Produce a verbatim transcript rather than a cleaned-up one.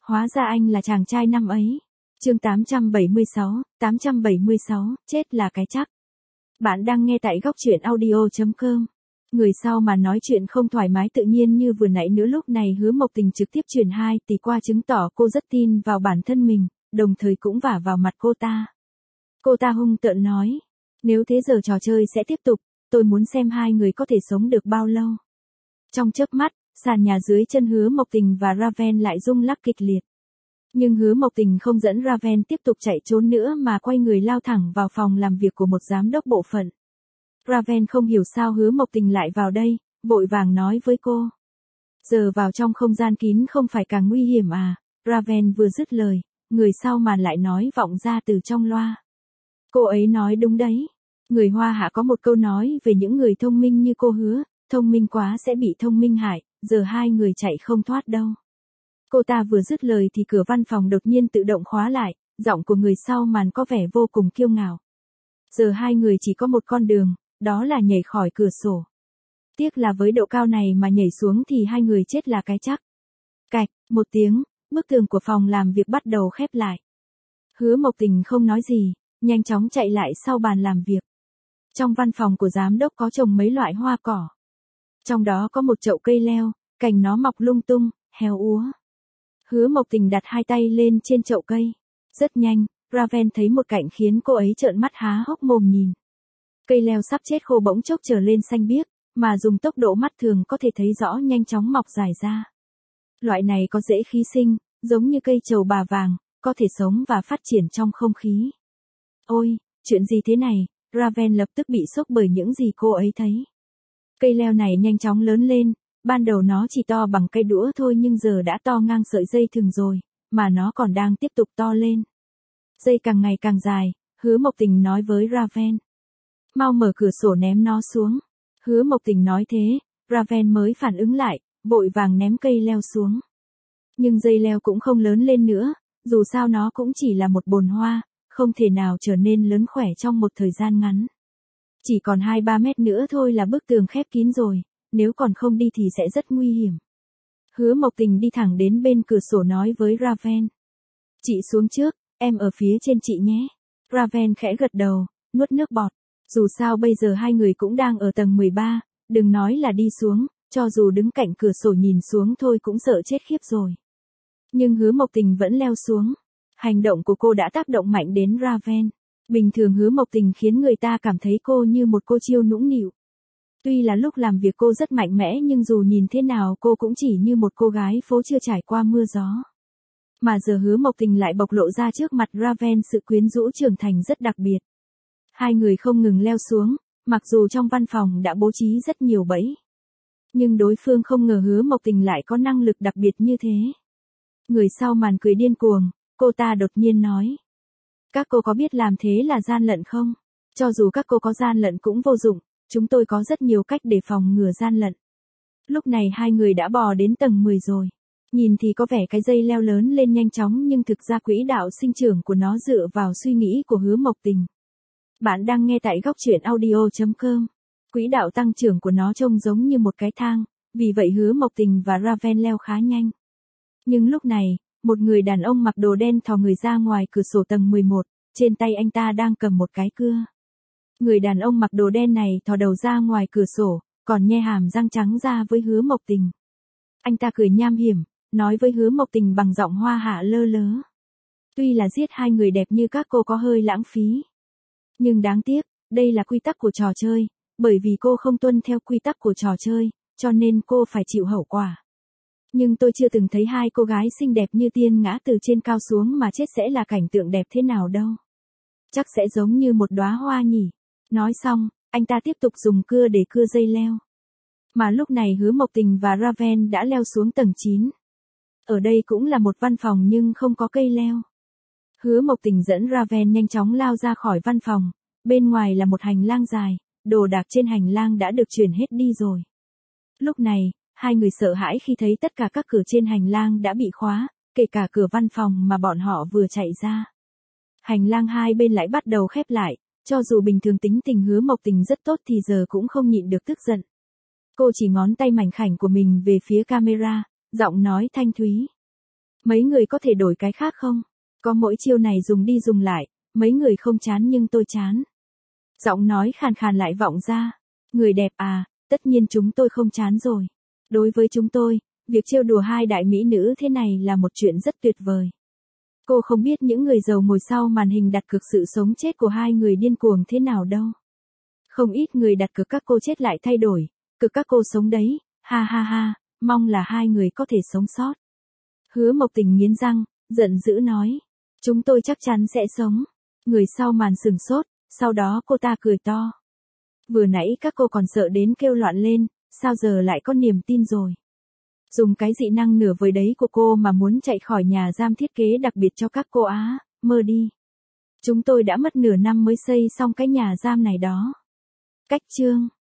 Hóa ra anh là chàng trai năm ấy. Chương tám trăm bảy mươi sáu, tám trăm bảy mươi sáu, chết là cái chắc. Bạn đang nghe tại góc truyện audio chấm com. Người sau mà nói chuyện không thoải mái tự nhiên như vừa nãy nữa, lúc này Hứa Mộc Tình trực tiếp truyền hai tỷ qua chứng tỏ cô rất tin vào bản thân mình, đồng thời cũng vả vào mặt cô ta. Cô ta hung tợn nói, nếu thế giờ trò chơi sẽ tiếp tục, tôi muốn xem hai người có thể sống được bao lâu. Trong chớp mắt, sàn nhà dưới chân Hứa Mộc Tình và Raven lại rung lắc kịch liệt. Nhưng Hứa Mộc Tình không dẫn Raven tiếp tục chạy trốn nữa mà quay người lao thẳng vào phòng làm việc của một giám đốc bộ phận. Raven không hiểu sao Hứa Mộc Tình lại vào đây, vội vàng nói với cô. Giờ vào trong không gian kín không phải càng nguy hiểm à? Raven vừa dứt lời, người sau màn lại nói vọng ra từ trong loa. Cô ấy nói đúng đấy. Người Hoa Hạ có một câu nói về những người thông minh như cô Hứa, thông minh quá sẽ bị thông minh hại, giờ hai người chạy không thoát đâu. Cô ta vừa dứt lời thì cửa văn phòng đột nhiên tự động khóa lại, giọng của người sau màn có vẻ vô cùng kiêu ngạo. Giờ hai người chỉ có một con đường, đó là nhảy khỏi cửa sổ. Tiếc là với độ cao này mà nhảy xuống thì hai người chết là cái chắc. Cạch, một tiếng, bức tường của phòng làm việc bắt đầu khép lại. Hứa Mộc Tình không nói gì, nhanh chóng chạy lại sau bàn làm việc. Trong văn phòng của giám đốc có trồng mấy loại hoa cỏ. Trong đó có một chậu cây leo, cành nó mọc lung tung, héo úa. Hứa Mộc Tình đặt hai tay lên trên chậu cây. Rất nhanh, Raven thấy một cảnh khiến cô ấy trợn mắt há hốc mồm nhìn. Cây leo sắp chết khô bỗng chốc trở lên xanh biếc, mà dùng tốc độ mắt thường có thể thấy rõ nhanh chóng mọc dài ra. Loại này có rễ khí sinh, giống như cây trầu bà vàng, có thể sống và phát triển trong không khí. Ôi, chuyện gì thế này? Raven lập tức bị sốc bởi những gì cô ấy thấy. Cây leo này nhanh chóng lớn lên, ban đầu nó chỉ to bằng cây đũa thôi nhưng giờ đã to ngang sợi dây thừng rồi, mà nó còn đang tiếp tục to lên. Dây càng ngày càng dài, Hứa Mộc Tình nói với Raven. Mau mở cửa sổ ném nó xuống. Hứa Mộc Tình nói thế, Raven mới phản ứng lại, vội vàng ném cây leo xuống. Nhưng dây leo cũng không lớn lên nữa, dù sao nó cũng chỉ là một bồn hoa, không thể nào trở nên lớn khỏe trong một thời gian ngắn. Chỉ còn hai ba mét nữa thôi là bức tường khép kín rồi, nếu còn không đi thì sẽ rất nguy hiểm. Hứa Mộc Tình đi thẳng đến bên cửa sổ nói với Raven. Chị xuống trước, em ở phía trên chị nhé. Raven khẽ gật đầu, nuốt nước bọt. Dù sao bây giờ hai người cũng đang ở tầng mười ba, đừng nói là đi xuống, cho dù đứng cạnh cửa sổ nhìn xuống thôi cũng sợ chết khiếp rồi. Nhưng Hứa Mộc Tình vẫn leo xuống. Hành động của cô đã tác động mạnh đến Raven. Bình thường Hứa Mộc Tình khiến người ta cảm thấy cô như một cô chiêu nũng nịu. Tuy là lúc làm việc cô rất mạnh mẽ nhưng dù nhìn thế nào cô cũng chỉ như một cô gái phố chưa trải qua mưa gió. Mà giờ Hứa Mộc Tình lại bộc lộ ra trước mặt Raven sự quyến rũ trưởng thành rất đặc biệt. Hai người không ngừng leo xuống, mặc dù trong văn phòng đã bố trí rất nhiều bẫy. Nhưng đối phương không ngờ Hứa Mộc Tình lại có năng lực đặc biệt như thế. Người sau màn cười điên cuồng, cô ta đột nhiên nói. Các cô có biết làm thế là gian lận không? Cho dù các cô có gian lận cũng vô dụng, chúng tôi có rất nhiều cách để phòng ngừa gian lận. Lúc này hai người đã bò đến tầng mười rồi. Nhìn thì có vẻ cái dây leo lớn lên nhanh chóng nhưng thực ra quỹ đạo sinh trưởng của nó dựa vào suy nghĩ của Hứa Mộc Tình. Bạn đang nghe tại góc truyện audio chấm com. Quỹ đạo tăng trưởng của nó trông giống như một cái thang, vì vậy Hứa Mộc Tình và Raven leo khá nhanh. Nhưng lúc này, một người đàn ông mặc đồ đen thò người ra ngoài cửa sổ tầng mười một, trên tay anh ta đang cầm một cái cưa. Người đàn ông mặc đồ đen này thò đầu ra ngoài cửa sổ, còn nhe hàm răng trắng ra với Hứa Mộc Tình. Anh ta cười nham hiểm, nói với Hứa Mộc Tình bằng giọng Hoa Hạ lơ lớ. Tuy là giết hai người đẹp như các cô có hơi lãng phí. Nhưng đáng tiếc, đây là quy tắc của trò chơi, bởi vì cô không tuân theo quy tắc của trò chơi, cho nên cô phải chịu hậu quả. Nhưng tôi chưa từng thấy hai cô gái xinh đẹp như tiên ngã từ trên cao xuống mà chết sẽ là cảnh tượng đẹp thế nào đâu. Chắc sẽ giống như một đóa hoa nhỉ. Nói xong, anh ta tiếp tục dùng cưa để cưa dây leo. Mà lúc này Hứa Mộc Tình và Raven đã leo xuống tầng chín. Ở đây cũng là một văn phòng nhưng không có cây leo. Hứa Mộc Tình dẫn Raven nhanh chóng lao ra khỏi văn phòng, bên ngoài là một hành lang dài, đồ đạc trên hành lang đã được chuyển hết đi rồi. Lúc này, hai người sợ hãi khi thấy tất cả các cửa trên hành lang đã bị khóa, kể cả cửa văn phòng mà bọn họ vừa chạy ra. Hành lang hai bên lại bắt đầu khép lại, cho dù bình thường tính tình Hứa Mộc Tình rất tốt thì giờ cũng không nhịn được tức giận. Cô chỉ ngón tay mảnh khảnh của mình về phía camera, giọng nói thanh thúy. Mấy người có thể đổi cái khác không? Có mỗi chiêu này dùng đi dùng lại, mấy người không chán nhưng tôi chán. Giọng nói khàn khàn lại vọng ra. Người đẹp à, tất nhiên chúng tôi không chán rồi. Đối với chúng tôi, việc trêu đùa hai đại mỹ nữ thế này là một chuyện rất tuyệt vời. Cô không biết những người giàu ngồi sau màn hình đặt cược sự sống chết của hai người điên cuồng thế nào đâu. Không ít người đặt cược các cô chết lại thay đổi, cực các cô sống đấy, ha ha ha, mong là hai người có thể sống sót. Hứa Mộc Tình nghiến răng, giận dữ nói. Chúng tôi chắc chắn sẽ sống. Người sau màn sừng sốt, sau đó cô ta cười to. Vừa nãy các cô còn sợ đến kêu loạn lên, sao giờ lại có niềm tin rồi. Dùng cái dị năng nửa vời đấy của cô mà muốn chạy khỏi nhà giam thiết kế đặc biệt cho các cô á, mơ đi. Chúng tôi đã mất nửa năm mới xây xong cái nhà giam này đó. Cách chương